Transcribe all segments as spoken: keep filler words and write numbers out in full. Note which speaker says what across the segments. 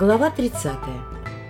Speaker 1: Глава тридцатая.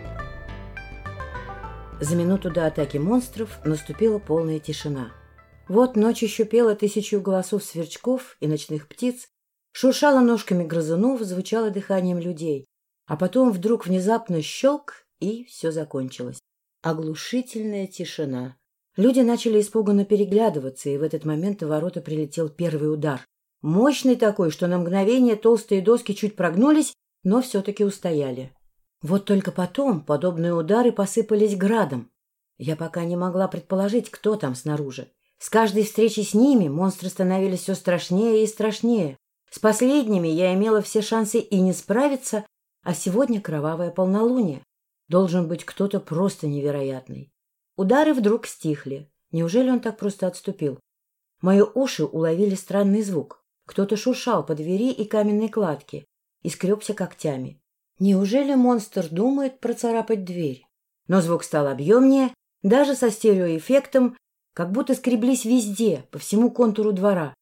Speaker 1: За минуту до атаки монстров наступила полная тишина. Вот ночь еще пела тысячу голосов сверчков и ночных птиц, шуршала ножками грызунов, звучало дыханием людей. А потом вдруг внезапно щелк, и все закончилось. Оглушительная тишина. Люди начали испуганно переглядываться, и в этот момент в ворота прилетел первый удар. Мощный такой, что на мгновение толстые доски чуть прогнулись, но все-таки устояли. Вот только потом подобные удары посыпались градом. Я пока не могла предположить, кто там снаружи. С каждой встречей с ними монстры становились все страшнее и страшнее. С последними я имела все шансы и не справиться, а сегодня кровавое полнолуние. Должен быть кто-то просто невероятный. Удары вдруг стихли. Неужели он так просто отступил? Мои уши уловили странный звук. Кто-то шуршал по двери и каменной кладке и скребся когтями. Неужели монстр думает процарапать дверь? Но звук стал объемнее, даже со стереоэффектом, как будто скреблись везде, по всему контуру двора.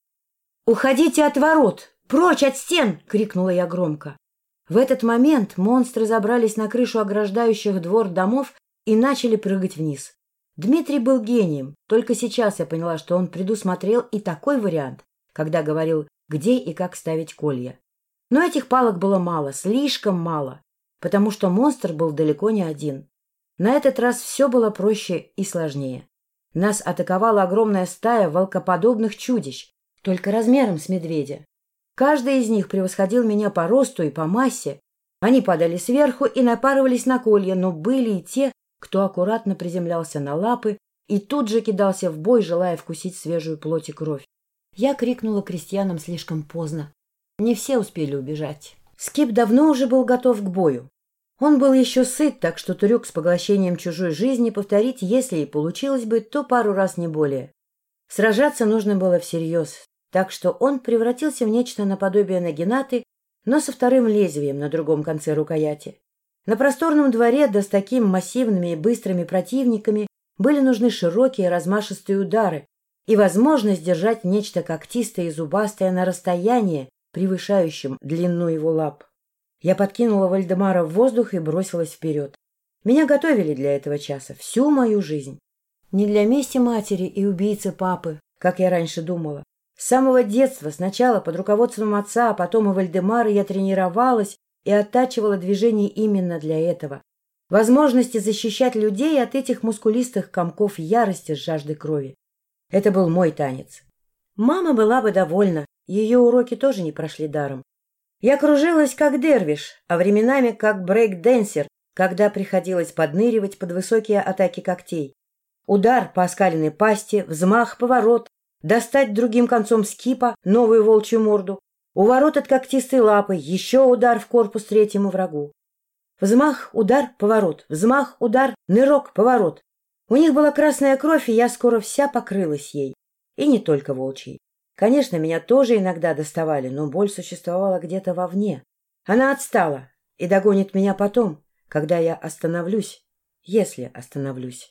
Speaker 1: «Уходите от ворот! Прочь от стен!» — крикнула я громко. В этот момент монстры забрались на крышу ограждающих двор домов и начали прыгать вниз. Дмитрий был гением, только сейчас я поняла, что он предусмотрел и такой вариант, когда говорил, где и как ставить колья. Но этих палок было мало, слишком мало, потому что монстр был далеко не один. На этот раз все было проще и сложнее. Нас атаковала огромная стая волкоподобных чудищ, только размером с медведя. Каждый из них превосходил меня по росту и по массе. Они падали сверху и напарывались на колья, но были и те, кто аккуратно приземлялся на лапы и тут же кидался в бой, желая вкусить свежую плоть и кровь. Я крикнула крестьянам слишком поздно. Не все успели убежать. Скип давно уже был готов к бою. Он был еще сыт, так что трюк с поглощением чужой жизни повторить, если и получилось бы, то пару раз не более. Сражаться нужно было всерьез, так что он превратился в нечто наподобие нагинаты, но со вторым лезвием на другом конце рукояти. На просторном дворе, да с такими массивными и быстрыми противниками, были нужны широкие размашистые удары и возможность держать нечто когтистое и зубастое на расстоянии, превышающем длину его лап. Я подкинула Вальдемара в воздух и бросилась вперед. Меня готовили для этого часа всю мою жизнь. Не для мести матери и убийцы папы, как я раньше думала. С самого детства, сначала под руководством отца, а потом и Вальдемара, я тренировалась и оттачивала движения именно для этого. Возможности защищать людей от этих мускулистых комков ярости с жаждой крови. Это был мой танец. Мама была бы довольна. Ее уроки тоже не прошли даром. Я кружилась как дервиш, а временами как брейк-дэнсер, когда приходилось подныривать под высокие атаки когтей. Удар по оскаленной пасти, взмах, поворот, достать другим концом скипа новую волчью морду, уворот от когтистой лапы, еще удар в корпус третьему врагу. Взмах, удар, поворот, взмах, удар, нырок, поворот. У них была красная кровь, и я скоро вся покрылась ей. И не только волчьей. Конечно, меня тоже иногда доставали, но боль существовала где-то вовне. Она отстала и догонит меня потом, когда я остановлюсь, если остановлюсь.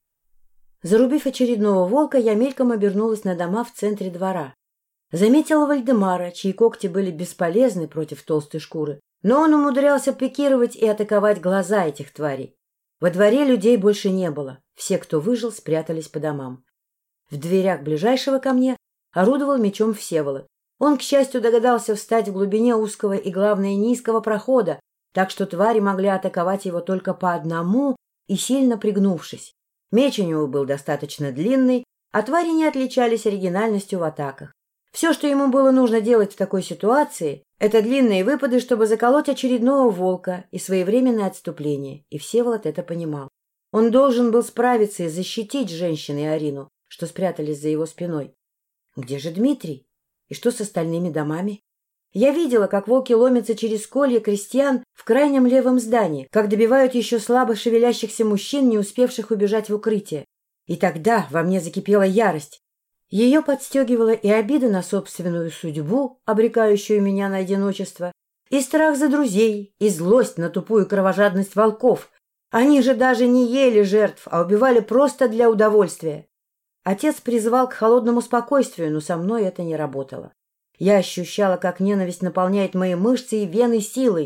Speaker 1: Зарубив очередного волка, я мельком обернулась на дома в центре двора. Заметила Вальдемара, чьи когти были бесполезны против толстой шкуры, но он умудрялся пикировать и атаковать глаза этих тварей. Во дворе людей больше не было, все, кто выжил, спрятались по домам. В дверях ближайшего ко мне орудовал мечом Всеволод. Он, к счастью, догадался встать в глубине узкого и, главное, низкого прохода, так что твари могли атаковать его только по одному и сильно пригнувшись. Меч у него был достаточно длинный, а твари не отличались оригинальностью в атаках. Все, что ему было нужно делать в такой ситуации, это длинные выпады, чтобы заколоть очередного волка и своевременное отступление, и Всеволод это понимал. Он должен был справиться и защитить женщин и Арину, что спрятались за его спиной. Где же Дмитрий? И что с остальными домами? Я видела, как волки ломятся через колья крестьян в крайнем левом здании, как добивают еще слабо шевелящихся мужчин, не успевших убежать в укрытие. И тогда во мне закипела ярость. Ее подстегивала и обида на собственную судьбу, обрекающую меня на одиночество, и страх за друзей, и злость на тупую кровожадность волков. Они же даже не ели жертв, а убивали просто для удовольствия. Отец призывал к холодному спокойствию, но со мной это не работало. Я ощущала, как ненависть наполняет мои мышцы и вены силой,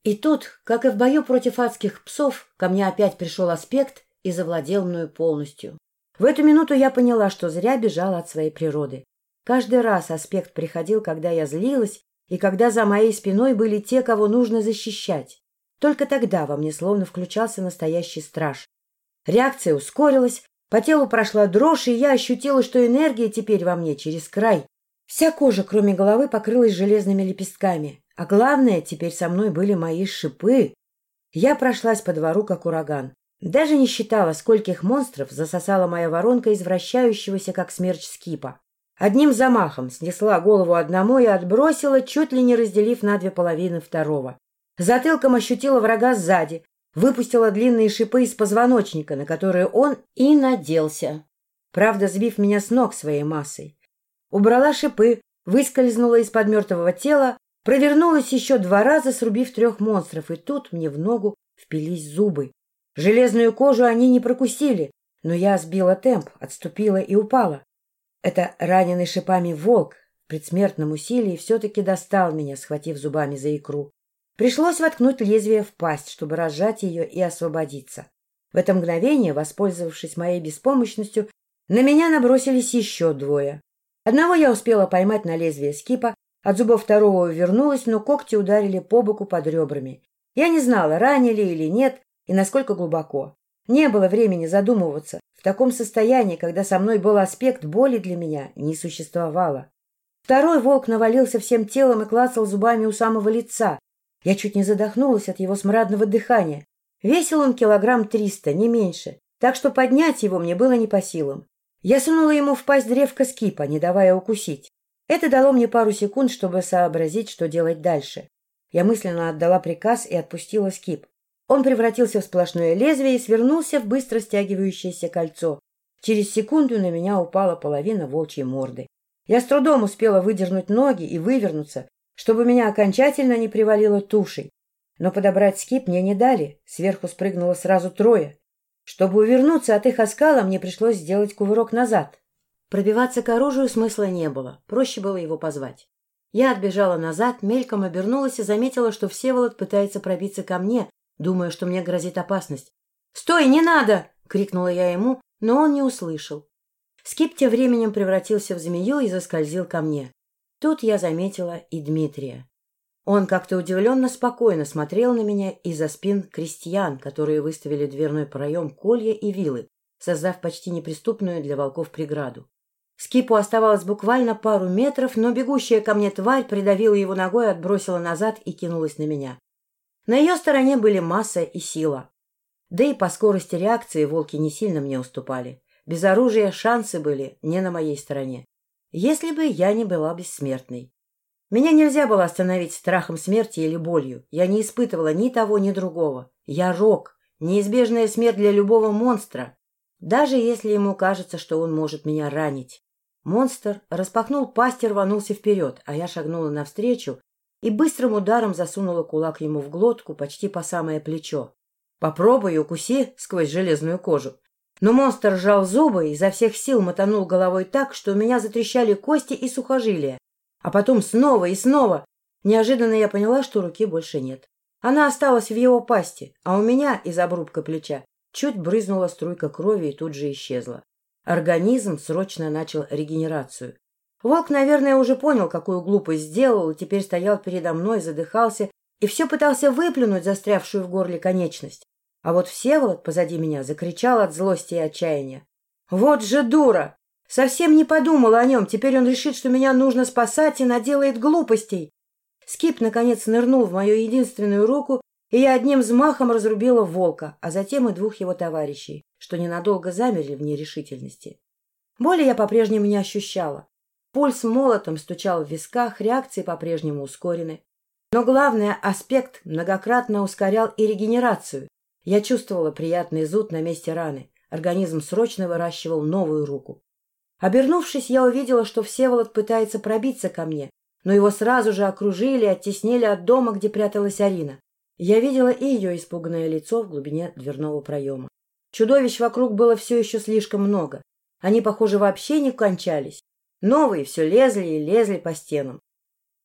Speaker 1: И тут, как и в бою против адских псов, ко мне опять пришел аспект и завладел мною полностью. В эту минуту я поняла, что зря бежала от своей природы. Каждый раз аспект приходил, когда я злилась, и когда за моей спиной были те, кого нужно защищать. Только тогда во мне словно включался настоящий страж. Реакция ускорилась, по телу прошла дрожь, и я ощутила, что энергия теперь во мне через край. Вся кожа, кроме головы, покрылась железными лепестками. А главное, теперь со мной были мои шипы. Я прошлась по двору, как ураган. Даже не считала, скольких монстров засосала моя воронка из вращающегося, как смерч, скипа. Одним замахом снесла голову одному и отбросила, чуть ли не разделив на две половины второго. Затылком ощутила врага сзади, выпустила длинные шипы из позвоночника, на которые он и наделся, правда, сбив меня с ног своей массой. Убрала шипы, выскользнула из-под мертвого тела, провернулась еще два раза, срубив трех монстров, и тут мне в ногу впились зубы. Железную кожу они не прокусили, но я сбила темп, отступила и упала. Это раненый шипами волк в предсмертном усилии все-таки достал меня, схватив зубами за икру. Пришлось воткнуть лезвие в пасть, чтобы разжать ее и освободиться. В это мгновение, воспользовавшись моей беспомощностью, на меня набросились еще двое. Одного я успела поймать на лезвие скипа, от зубов второго увернулась, но когти ударили по боку под ребрами. Я не знала, ранили или нет, и насколько глубоко. Не было времени задумываться. В таком состоянии, когда со мной был аспект, боли для меня не существовало. Второй волк навалился всем телом и клацал зубами у самого лица. Я чуть не задохнулась от его смрадного дыхания. Весил он килограмм триста, не меньше, так что поднять его мне было не по силам. Я сунула ему в пасть древко скипа, не давая укусить. Это дало мне пару секунд, чтобы сообразить, что делать дальше. Я мысленно отдала приказ и отпустила скип. Он превратился в сплошное лезвие и свернулся в быстро стягивающееся кольцо. Через секунду на меня упала половина волчьей морды. Я с трудом успела выдернуть ноги и вывернуться, чтобы меня окончательно не привалило тушей. Но подобрать скип мне не дали, сверху спрыгнуло сразу трое. Чтобы увернуться от их оскала, мне пришлось сделать кувырок назад. Пробиваться к оружию смысла не было, проще было его позвать. Я отбежала назад, мельком обернулась и заметила, что Всеволод пытается пробиться ко мне, думая, что мне грозит опасность. «Стой, не надо!» — крикнула я ему, но он не услышал. Скип тем временем превратился в змею и заскользил ко мне. Тут я заметила и Дмитрия. Он как-то удивленно спокойно смотрел на меня из-за спин крестьян, которые выставили в дверной проем колья и вилы, создав почти неприступную для волков преграду. Скипу оставалось буквально пару метров, но бегущая ко мне тварь придавила его ногой, отбросила назад и кинулась на меня. На ее стороне были масса и сила. Да и по скорости реакции волки не сильно мне уступали. Без оружия шансы были не на моей стороне. Если бы я не была бессмертной. Меня нельзя было остановить страхом смерти или болью. Я не испытывала ни того, ни другого. Я Рок, неизбежная смерть для любого монстра, даже если ему кажется, что он может меня ранить. Монстр распахнул пасть и рванулся вперед, а я шагнула навстречу и быстрым ударом засунула кулак ему в глотку почти по самое плечо. «Попробуй укуси сквозь железную кожу». Но монстр сжал зубы и изо всех сил мотанул головой так, что у меня затрещали кости и сухожилия. А потом снова и снова. Неожиданно я поняла, что руки больше нет. Она осталась в его пасти, а у меня из обрубка плеча чуть брызнула струйка крови и тут же исчезла. Организм срочно начал регенерацию. Волк, наверное, уже понял, какую глупость сделал, и теперь стоял передо мной, задыхался и все пытался выплюнуть застрявшую в горле конечность. А вот Всеволод позади меня закричал от злости и отчаяния. «Вот же дура! Совсем не подумала о нем, теперь он решит, что меня нужно спасать и наделает глупостей!» Скип, наконец, нырнул в мою единственную руку, и я одним взмахом разрубила волка, а затем и двух его товарищей, что ненадолго замерли в нерешительности. Боли я по-прежнему не ощущала. Пульс молотом стучал в висках, реакции по-прежнему ускорены. Но главное, аспект многократно ускорял и регенерацию. Я чувствовала приятный зуд на месте раны. Организм срочно выращивал новую руку. Обернувшись, я увидела, что Всеволод пытается пробиться ко мне, но его сразу же окружили и оттеснили от дома, где пряталась Арина. Я видела и ее испуганное лицо в глубине дверного проема. Чудовищ вокруг было все еще слишком много. Они, похоже, вообще не кончались. Новые все лезли и лезли по стенам.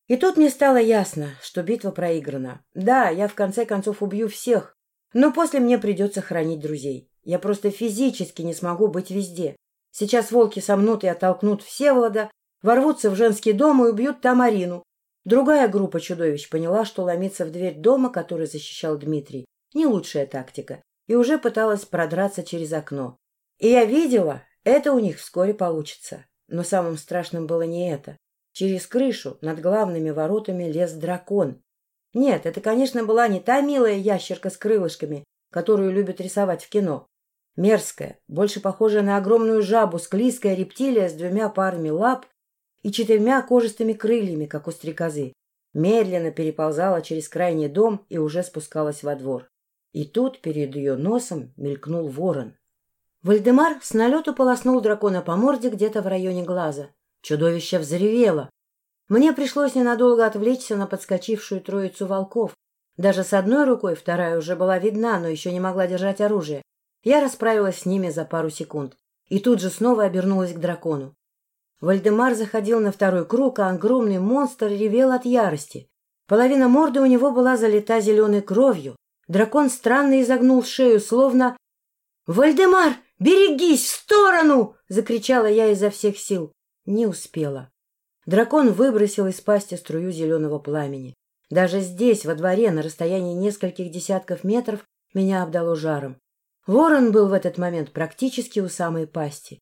Speaker 1: И тут мне стало ясно, что битва проиграна. Да, я в конце концов убью всех, но после мне придется хранить друзей. Я просто физически не смогу быть везде. Сейчас волки сомнут и оттолкнут Всеволода, ворвутся в женский дом и убьют там Арину. Другая группа чудовищ поняла, что ломиться в дверь дома, который защищал Дмитрий, не лучшая тактика, и уже пыталась продраться через окно. И я видела, это у них вскоре получится. Но самым страшным было не это. Через крышу над главными воротами лез дракон. Нет, это, конечно, была не та милая ящерка с крылышками, которую любят рисовать в кино. Мерзкая, больше похожая на огромную жабу, склизкая рептилия с двумя парами лап и четырьмя кожистыми крыльями, как у стрекозы, медленно переползала через крайний дом и уже спускалась во двор. И тут перед ее носом мелькнул ворон. Вальдемар с налету полоснул дракона по морде где-то в районе глаза. Чудовище взревело. Мне пришлось ненадолго отвлечься на подскочившую троицу волков. Даже с одной рукой вторая уже была видна, но еще не могла держать оружие. Я расправилась с ними за пару секунд. И тут же снова обернулась к дракону. Вальдемар заходил на второй круг, а огромный монстр ревел от ярости. Половина морды у него была залита зеленой кровью. Дракон странно изогнул шею, словно... «Вальдемар, берегись, в сторону!» — закричала я изо всех сил. Не успела. Дракон выбросил из пасти струю зеленого пламени. Даже здесь, во дворе, на расстоянии нескольких десятков метров, меня обдало жаром. Ворон был в этот момент практически у самой пасти.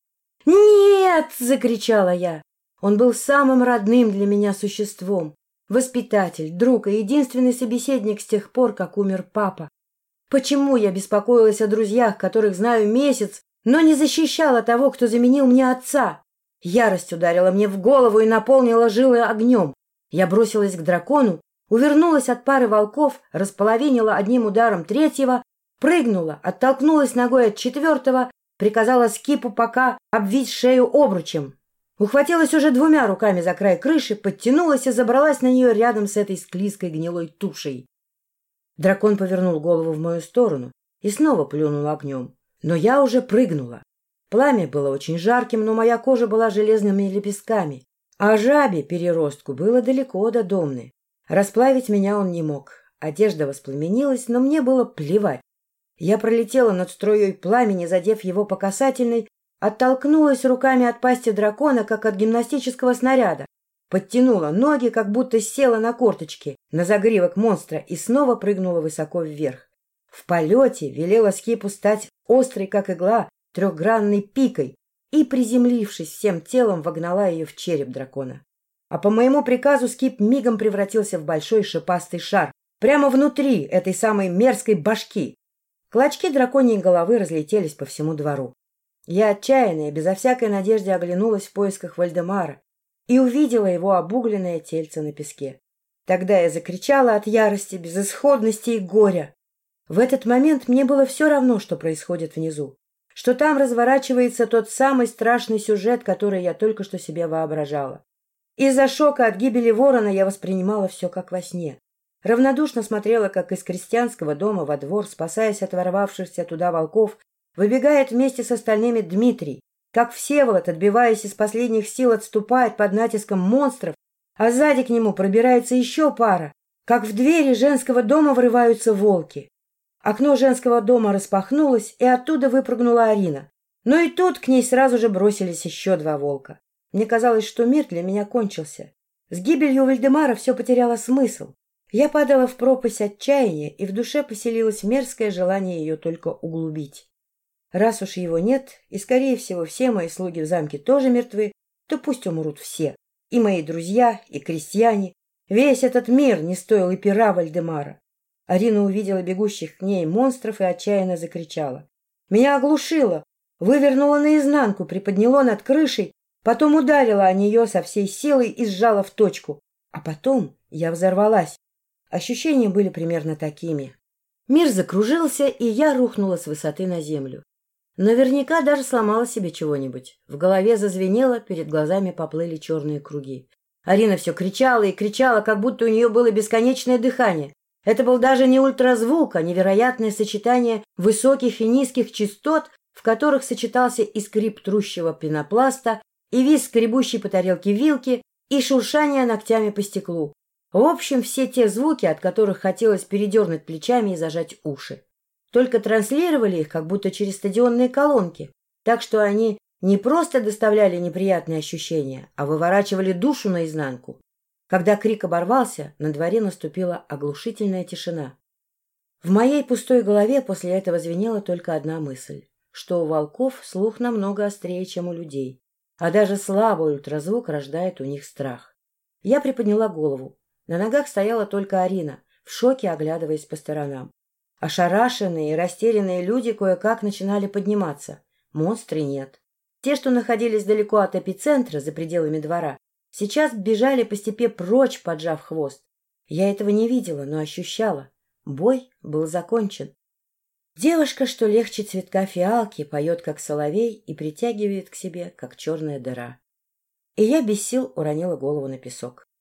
Speaker 1: «Нет!» — закричала я. Он был самым родным для меня существом. Воспитатель, друг и единственный собеседник с тех пор, как умер папа. Почему я беспокоилась о друзьях, которых знаю месяц, но не защищала того, кто заменил мне отца? Ярость ударила мне в голову и наполнила жилы огнем. Я бросилась к дракону, увернулась от пары волков, располовинила одним ударом третьего, прыгнула, оттолкнулась ногой от четвертого, приказала Скипу пока обвить шею обручем. Ухватилась уже двумя руками за край крыши, подтянулась и забралась на нее рядом с этой склизкой гнилой тушей. Дракон повернул голову в мою сторону и снова плюнул огнем. Но я уже прыгнула. Пламя было очень жарким, но моя кожа была железными лепестками, а жабе, переростку, было далеко до Домны. Расплавить меня он не мог. Одежда воспламенилась, но мне было плевать. Я пролетела над струей пламени, задев его по касательной, оттолкнулась руками от пасти дракона, как от гимнастического снаряда, подтянула ноги, как будто села на корточки на загривок монстра и снова прыгнула высоко вверх. В полете велела Скипу стать острой, как игла, трехгранной пикой и, приземлившись всем телом, вогнала ее в череп дракона. А по моему приказу Скип мигом превратился в большой шипастый шар, прямо внутри этой самой мерзкой башки. Клочки драконьей головы разлетелись по всему двору. Я отчаянная, безо всякой надежды оглянулась в поисках Вальдемара и увидела его обугленное тельце на песке. Тогда я закричала от ярости, безысходности и горя. В этот момент мне было все равно, что происходит внизу, что там разворачивается тот самый страшный сюжет, который я только что себе воображала. Из-за шока от гибели ворона я воспринимала все как во сне. Равнодушно смотрела, как из крестьянского дома во двор, спасаясь от ворвавшихся туда волков, выбегает вместе с остальными Дмитрий, как Всеволод, отбиваясь из последних сил, отступает под натиском монстров, а сзади к нему пробирается еще пара, как в двери женского дома врываются волки. Окно женского дома распахнулось, и оттуда выпрыгнула Арина. Но и тут к ней сразу же бросились еще два волка. Мне казалось, что мир для меня кончился. С гибелью Вальдемара все потеряло смысл. Я падала в пропасть отчаяния, и в душе поселилось мерзкое желание ее только углубить. Раз уж его нет, и, скорее всего, все мои слуги в замке тоже мертвы, то пусть умрут все. И мои друзья, и крестьяне. Весь этот мир не стоил и пера Вальдемара. Арина увидела бегущих к ней монстров и отчаянно закричала. Меня оглушило, вывернуло наизнанку, приподняло над крышей, потом ударила о нее со всей силой и сжала в точку. А потом я взорвалась. Ощущения были примерно такими. Мир закружился, и я рухнула с высоты на землю. Наверняка даже сломала себе чего-нибудь. В голове зазвенело, перед глазами поплыли черные круги. Арина все кричала и кричала, как будто у нее было бесконечное дыхание. Это был даже не ультразвук, а невероятное сочетание высоких и низких частот, в которых сочетался и скрип трущего пенопласта, и визг скребущей по тарелке вилки, и шуршание ногтями по стеклу. В общем, все те звуки, от которых хотелось передернуть плечами и зажать уши. Только транслировали их как будто через стадионные колонки, так что они не просто доставляли неприятные ощущения, а выворачивали душу наизнанку. Когда крик оборвался, на дворе наступила оглушительная тишина. В моей пустой голове после этого звенела только одна мысль, что у волков слух намного острее, чем у людей, а даже слабый ультразвук рождает у них страх. Я приподняла голову. На ногах стояла только Арина, в шоке оглядываясь по сторонам. Ошарашенные и растерянные люди кое-как начинали подниматься. Монстры нет. Те, что находились далеко от эпицентра, за пределами двора, сейчас бежали по степи прочь, поджав хвост. Я этого не видела, но ощущала. Бой был закончен. Девушка, что легче цветка фиалки, поет, как соловей, и притягивает к себе, как черная дыра. И я без сил уронила голову на песок.